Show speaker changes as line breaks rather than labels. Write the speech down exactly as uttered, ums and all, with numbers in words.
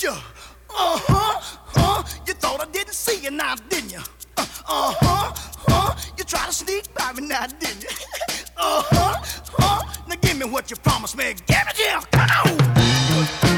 you. Uh-huh, huh. You thought I didn't see you now, didn't you? Uh, uh-huh, huh. You tried to sneak by me now, didn't you? Uh-huh, huh. Now give me what you promised me. Give it here. Come on.